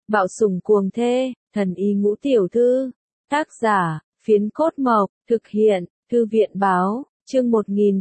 Bạo sủng cuồng thê, thần y ngũ tiểu thư. Tác giả, Phiến Cốt Mộc, thực hiện, Thư viện báo, chương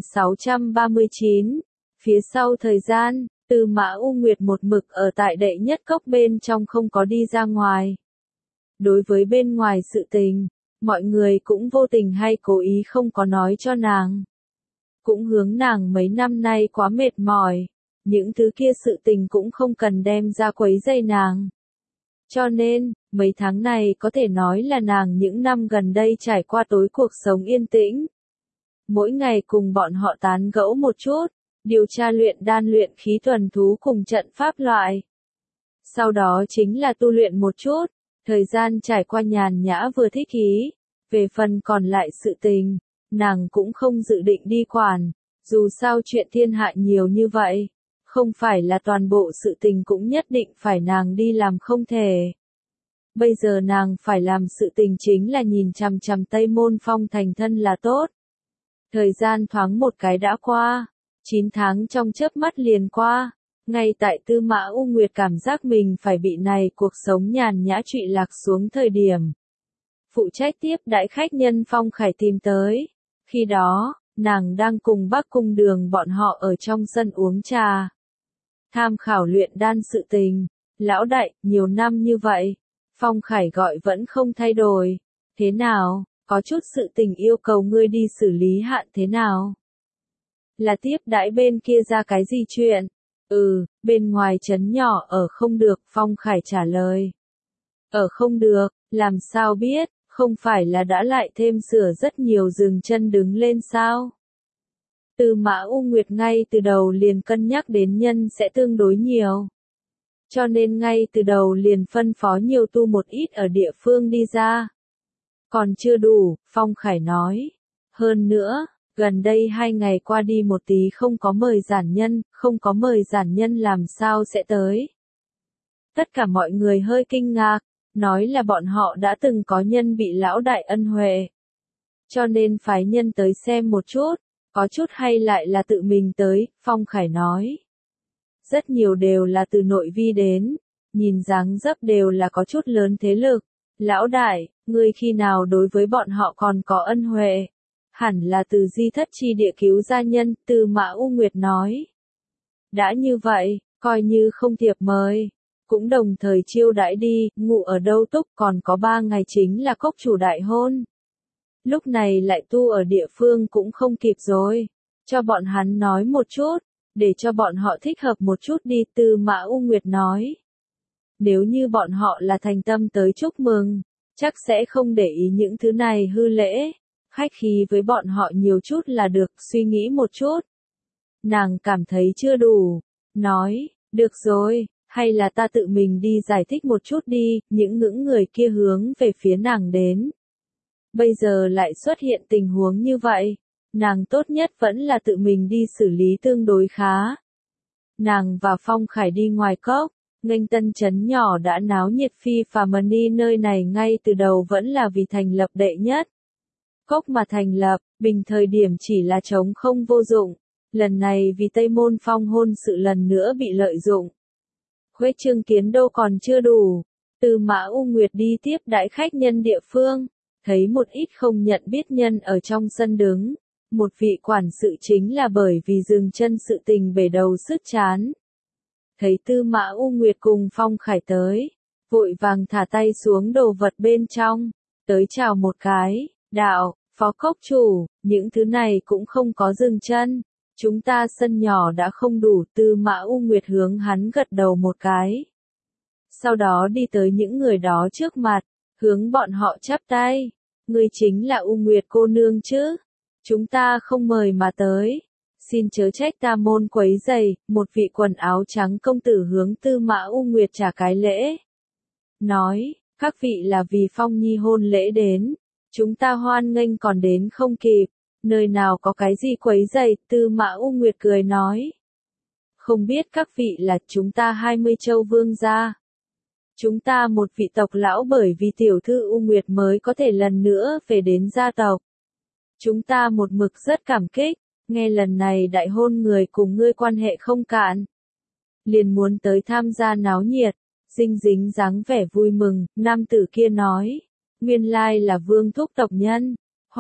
1639. Phía sau thời gian, Tư Mã U Nguyệt một mực ở tại đệ nhất cốc bên trong không có đi ra ngoài. Đối với bên ngoài sự tình, mọi người cũng vô tình hay cố ý không có nói cho nàng. Cũng hướng nàng mấy năm nay quá mệt mỏi, những thứ kia sự tình cũng không cần đem ra quấy rầy nàng. Cho nên, mấy tháng này có thể nói là nàng những năm gần đây trải qua tối cuộc sống yên tĩnh. Mỗi ngày cùng bọn họ tán gẫu một chút, điều tra luyện đan luyện khí thuần thú cùng trận pháp loại. Sau đó chính là tu luyện một chút, thời gian trải qua nhàn nhã vừa thích ý. Về phần còn lại sự tình, nàng cũng không dự định đi quản, dù sao chuyện thiên hạ nhiều như vậy. Không phải là toàn bộ sự tình cũng nhất định phải nàng đi làm không thể. Bây giờ nàng phải làm sự tình chính là nhìn chằm chằm Tây Môn Phong thành thân là tốt. Thời gian thoáng một cái đã qua, 9 tháng trong chớp mắt liền qua, ngay tại Tư Mã U Nguyệt cảm giác mình phải bị này cuộc sống nhàn nhã trụy lạc xuống thời điểm. Phụ trách tiếp đãi khách nhân Phong Khải tìm tới, khi đó, nàng đang cùng Bắc Cung Đường bọn họ ở trong sân uống trà. Tham khảo luyện đan sự tình, lão đại, nhiều năm như vậy, Phong Khải gọi vẫn không thay đổi, thế nào, có chút sự tình yêu cầu ngươi đi xử lý hạn thế nào? Là tiếp đãi bên kia ra cái gì chuyện? Bên ngoài trấn nhỏ ở không được, Phong Khải trả lời. Ở không được, làm sao biết, không phải là đã lại thêm sửa rất nhiều dừng chân đứng lên sao? Tư Mã U Nguyệt ngay từ đầu liền cân nhắc đến nhân sẽ tương đối nhiều. Cho nên ngay từ đầu liền phân phó nhiều tu một ít ở địa phương đi ra. Còn chưa đủ, Phong Khải nói. Hơn nữa, gần đây 2 ngày qua đi một tí không có mời giản nhân, không có mời giản nhân làm sao sẽ tới. Tất cả mọi người hơi kinh ngạc, nói là bọn họ đã từng có nhân bị lão đại ân huệ. Cho nên phái nhân tới xem một chút. Có chút hay lại là tự mình tới, Phong Khải nói. Rất nhiều đều là từ nội vi đến, nhìn dáng dấp đều là có chút lớn thế lực. Lão đại, ngươi khi nào đối với bọn họ còn có ân huệ? Hẳn là từ di thất chi địa cứu gia nhân, Tư Mã U Nguyệt nói. Đã như vậy, coi như không thiệp mời, cũng đồng thời chiêu đãi đi, ngủ ở đâu túc còn có 3 ngày chính là cốc chủ đại hôn. Lúc này lại tu ở địa phương cũng không kịp rồi. Cho bọn hắn nói một chút, để cho bọn họ thích hợp một chút đi, Tư Mã U Nguyệt nói. Nếu như bọn họ là thành tâm tới chúc mừng, chắc sẽ không để ý những thứ này hư lễ. Khách khí với bọn họ nhiều chút là được, suy nghĩ một chút. Nàng cảm thấy chưa đủ, nói, được rồi, hay là ta tự mình đi giải thích một chút đi, những người kia hướng về phía nàng đến. Bây giờ lại xuất hiện tình huống như vậy, nàng tốt nhất vẫn là tự mình đi xử lý tương đối khá. Nàng và Phong Khải đi ngoài cốc, nghênh tân trấn nhỏ đã náo nhiệt phi phàm đi, nơi này ngay từ đầu vẫn là vì thành lập đệ nhất. Cốc mà thành lập, bình thời điểm chỉ là trống không vô dụng, lần này vì Tây Môn Phong hôn sự lần nữa bị lợi dụng. Khuếch trương kiến đô còn chưa đủ, Tư Mã U Nguyệt đi tiếp đãi khách nhân địa phương. Thấy một ít không nhận biết nhân ở trong sân đứng, một vị quản sự chính là bởi vì dừng chân sự tình bể đầu sứt chán. Thấy Tư Mã U Nguyệt cùng Phong Khải tới, vội vàng thả tay xuống đồ vật bên trong, tới chào một cái, đạo, phó cốc chủ, những thứ này cũng không có dừng chân, chúng ta sân nhỏ đã không đủ, Tư Mã U Nguyệt hướng hắn gật đầu một cái. Sau đó đi tới những người đó trước mặt, hướng bọn họ chắp tay. Ngươi chính là U Nguyệt cô nương chứ? Chúng ta không mời mà tới. Xin chớ trách ta môn quấy rầy, một vị quần áo trắng công tử hướng Tư Mã U Nguyệt trả cái lễ. Nói, các vị là vì Phong Nhi hôn lễ đến. Chúng ta hoan nghênh còn đến không kịp. Nơi nào có cái gì quấy rầy, Tư Mã U Nguyệt cười nói. Không biết các vị là chúng ta 20 châu vương gia. Chúng ta một vị tộc lão bởi vì tiểu thư U Nguyệt mới có thể lần nữa về đến gia tộc. Chúng ta một mực rất cảm kích, nghe lần này đại hôn người cùng ngươi quan hệ không cạn. Liền muốn tới tham gia náo nhiệt, Dinh dính dáng vẻ vui mừng, nam tử kia nói. Nguyên lai là Vương Thúc tộc nhân.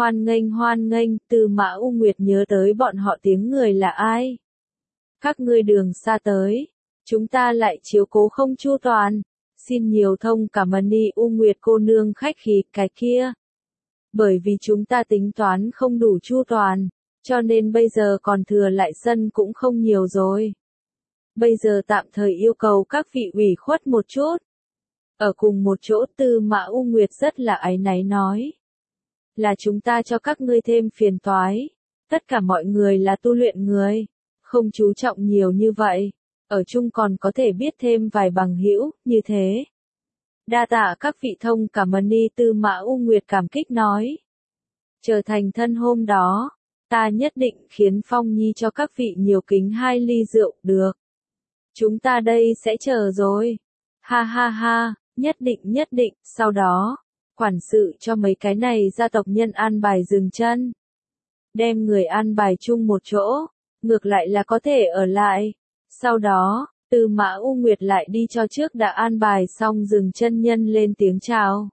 Hoan nghênh, Tư Mã U Nguyệt nhớ tới bọn họ tiếng người là ai. Các ngươi đường xa tới, chúng ta lại chiếu cố không chu toàn. Xin nhiều thông cảm ơn đi U Nguyệt cô nương khách khí cái kia. Bởi vì chúng ta tính toán không đủ chu toàn, cho nên bây giờ còn thừa lại sân cũng không nhiều rồi. Bây giờ tạm thời yêu cầu các vị ủy khuất một chút. Ở cùng một chỗ Tư Mã U Nguyệt rất là áy náy nói. Là chúng ta cho các ngươi thêm phiền toái. Tất cả mọi người là tu luyện người. Không chú trọng nhiều như vậy. Ở chung còn có thể biết thêm vài bằng hữu, như thế. Đa tạ các vị thông cảm ơn đi Tư Mã U Nguyệt cảm kích nói. Trở thành thân hôm đó, ta nhất định khiến Phong Nhi cho các vị nhiều kính 2 ly rượu, được. Chúng ta đây sẽ chờ rồi. Ha ha ha, nhất định, sau đó, quản sự cho mấy cái này gia tộc nhân an bài dừng chân. Đem người an bài chung một chỗ, ngược lại là có thể ở lại. Sau đó, Tư Mã U Nguyệt lại đi cho trước đã an bài xong dừng chân nhân lên tiếng chào.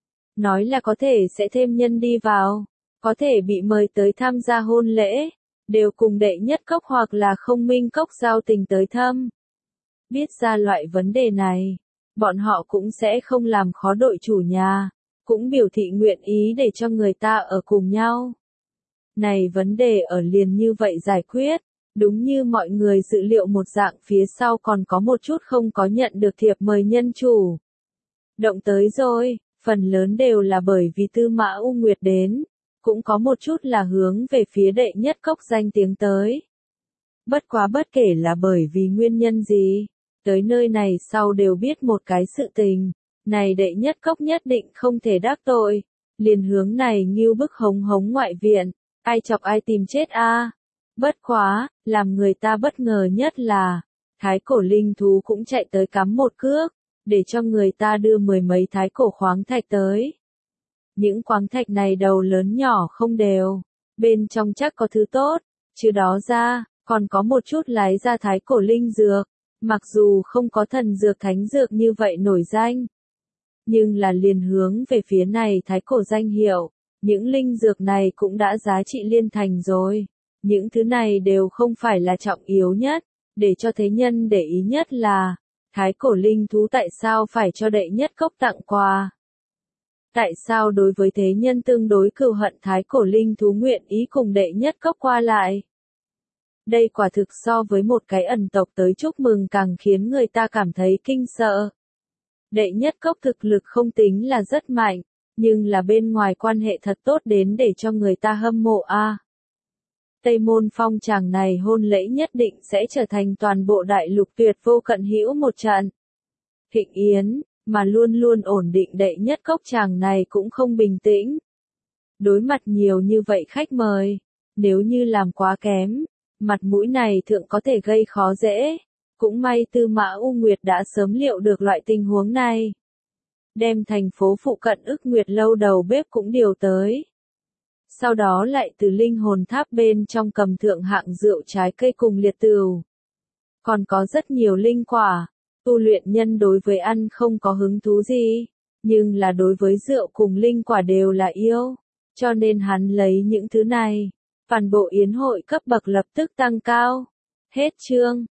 Nói là có thể sẽ thêm nhân đi vào, có thể bị mời tới tham gia hôn lễ, đều cùng đệ nhất cốc hoặc là không minh cốc giao tình tới thăm. Biết ra loại vấn đề này, bọn họ cũng sẽ không làm khó đội chủ nhà, cũng biểu thị nguyện ý để cho người ta ở cùng nhau. Này vấn đề ở liền như vậy giải quyết, đúng như mọi người dự liệu một dạng phía sau còn có một chút không có nhận được thiệp mời nhân chủ. Động tới rồi, phần lớn đều là bởi vì Tư Mã U Nguyệt đến, cũng có một chút là hướng về phía đệ nhất cốc danh tiếng tới. Bất quá bất kể là bởi vì nguyên nhân gì, tới nơi này sau đều biết một cái sự tình, này đệ nhất cốc nhất định không thể đắc tội, liền hướng này nghiêu bức hống ngoại viện, ai chọc ai tìm chết a. Bất quá, làm người ta bất ngờ nhất là, thái cổ linh thú cũng chạy tới cắm một cước, để cho người ta đưa 10 mấy thái cổ khoáng thạch tới. Những khoáng thạch này đầu lớn nhỏ không đều, bên trong chắc có thứ tốt, chứ đó ra, còn có một chút lái ra thái cổ linh dược, mặc dù không có thần dược thánh dược như vậy nổi danh. Nhưng là liền hướng về phía này thái cổ danh hiệu, những linh dược này cũng đã giá trị liên thành rồi. Những thứ này đều không phải là trọng yếu nhất, để cho thế nhân để ý nhất là, thái cổ linh thú tại sao phải cho đệ nhất cốc tặng quà. Tại sao đối với thế nhân tương đối cừu hận thái cổ linh thú nguyện ý cùng đệ nhất cốc qua lại. Đây quả thực so với một cái ẩn tộc tới chúc mừng càng khiến người ta cảm thấy kinh sợ. Đệ nhất cốc thực lực không tính là rất mạnh, nhưng là bên ngoài quan hệ thật tốt đến để cho người ta hâm mộ a. Tây Môn Phong chàng này hôn lễ nhất định sẽ trở thành toàn bộ đại lục tuyệt vô cận hữu một trận. Thịnh yến, mà luôn luôn ổn định đệ nhất cốc chàng này cũng không bình tĩnh. Đối mặt nhiều như vậy khách mời, nếu như làm quá kém, mặt mũi này thượng có thể gây khó dễ. Cũng may Tư Mã U Nguyệt đã sớm liệu được loại tình huống này. Đem thành phố phụ cận Ức Nguyệt lâu đầu bếp cũng điều tới. Sau đó lại từ linh hồn tháp bên trong cầm thượng hạng rượu trái cây cùng liệt tửu. Còn có rất nhiều linh quả, tu luyện nhân đối với ăn không có hứng thú gì, nhưng là đối với rượu cùng linh quả đều là yêu, cho nên hắn lấy những thứ này. Toàn bộ yến hội cấp bậc lập tức tăng cao. Hết chương.